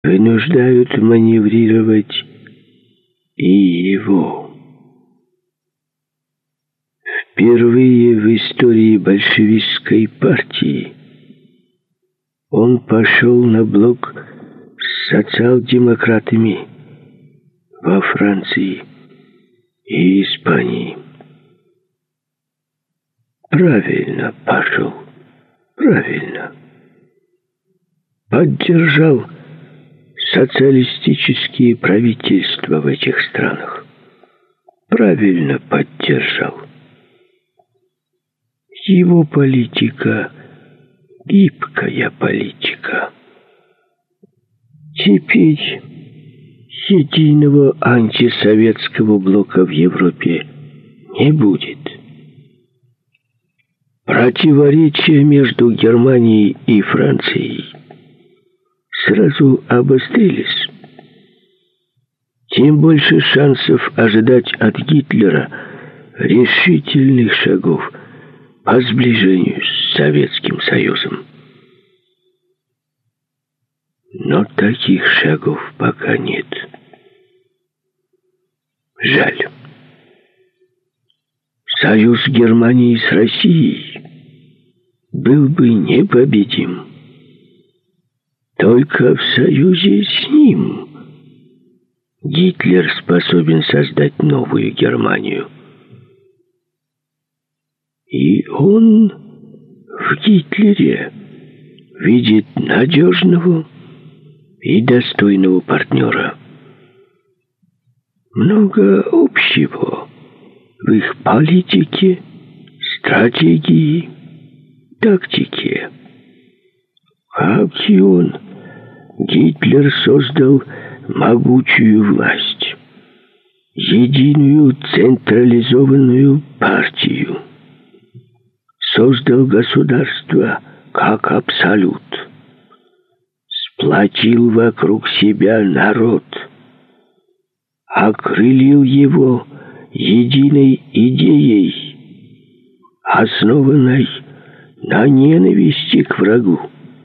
вынуждают маневрировать и его. Впервые в истории большевистской партии он пошел на блок с социал-демократами во Франции и Испании. Правильно пошел, правильно. Поддержал социалистические правительства в этих странах. Правильно поддержал. Его политика — гибкая политика. Теперь единого антисоветского блока в Европе не будет. Противоречия между Германией и Францией сразу обострились. Тем больше шансов ожидать от Гитлера решительных шагов по сближению с Советским Союзом. Но таких шагов пока нет. Жаль. Союз Германии с Россией был бы непобедим. Только в союзе с ним Гитлер способен создать новую Германию. И он в Гитлере видит надежного и достойного партнера. Много общего в их политике, стратегии, тактике. Как и он, Гитлер создал могучую власть, единую централизованную партию, создал государство как абсолют, сплотил вокруг себя народ, окрылил его единой идеей, основанной на ненависти к врагу.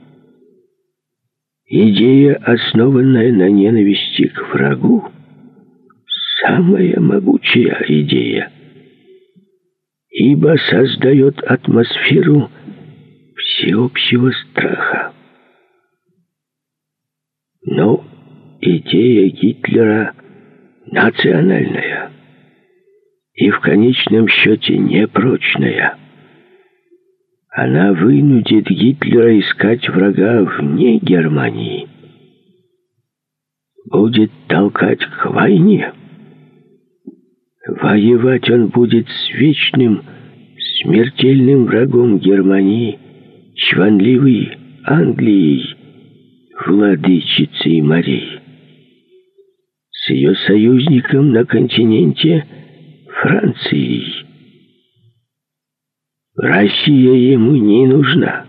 Идея, основанная на ненависти к врагу, самая могучая идея, ибо создает атмосферу всеобщего страха. Но идея Гитлера национальная и в конечном счете непрочная. Она вынудит Гитлера искать врага вне Германии. Будет толкать к войне. Воевать он будет с вечным, смертельным врагом Германии, чванливой Англией, владычицей морей. С ее союзником на континенте Францией. Россия ему не нужна.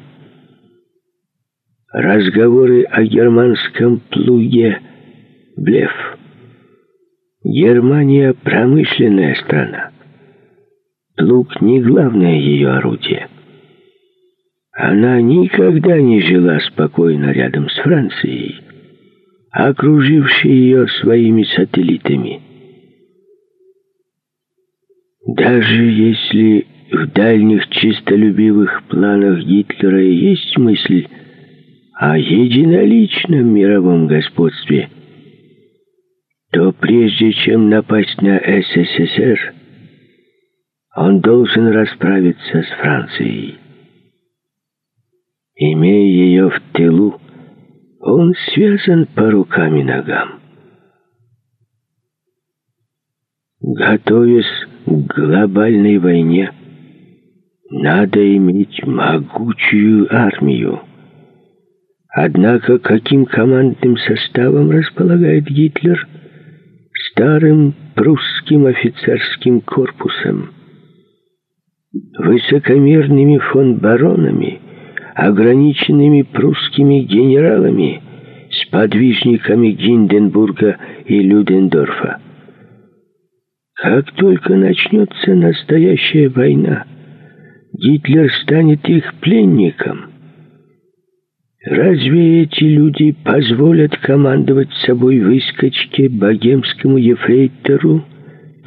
Разговоры о германском плуге — блеф. Германия — промышленная страна. Плуг не главное ее орудие. Она никогда не жила спокойно рядом с Францией, окружившей ее своими сателлитами. Даже если в дальних чистолюбивых планах Гитлера и есть мысль о единоличном мировом господстве, то прежде чем напасть на СССР, он должен расправиться с Францией. Имея ее в тылу, он связан по рукам и ногам. Готовясь к глобальной войне, надо иметь могучую армию. Однако каким командным составом располагает Гитлер? Старым прусским офицерским корпусом, высокомерными фон-баронами, ограниченными прусскими генералами, сподвижниками Гинденбурга и Людендорфа. Как только начнется настоящая война, Гитлер станет их пленником. Разве эти люди позволят командовать собой выскочке богемскому ефрейтору?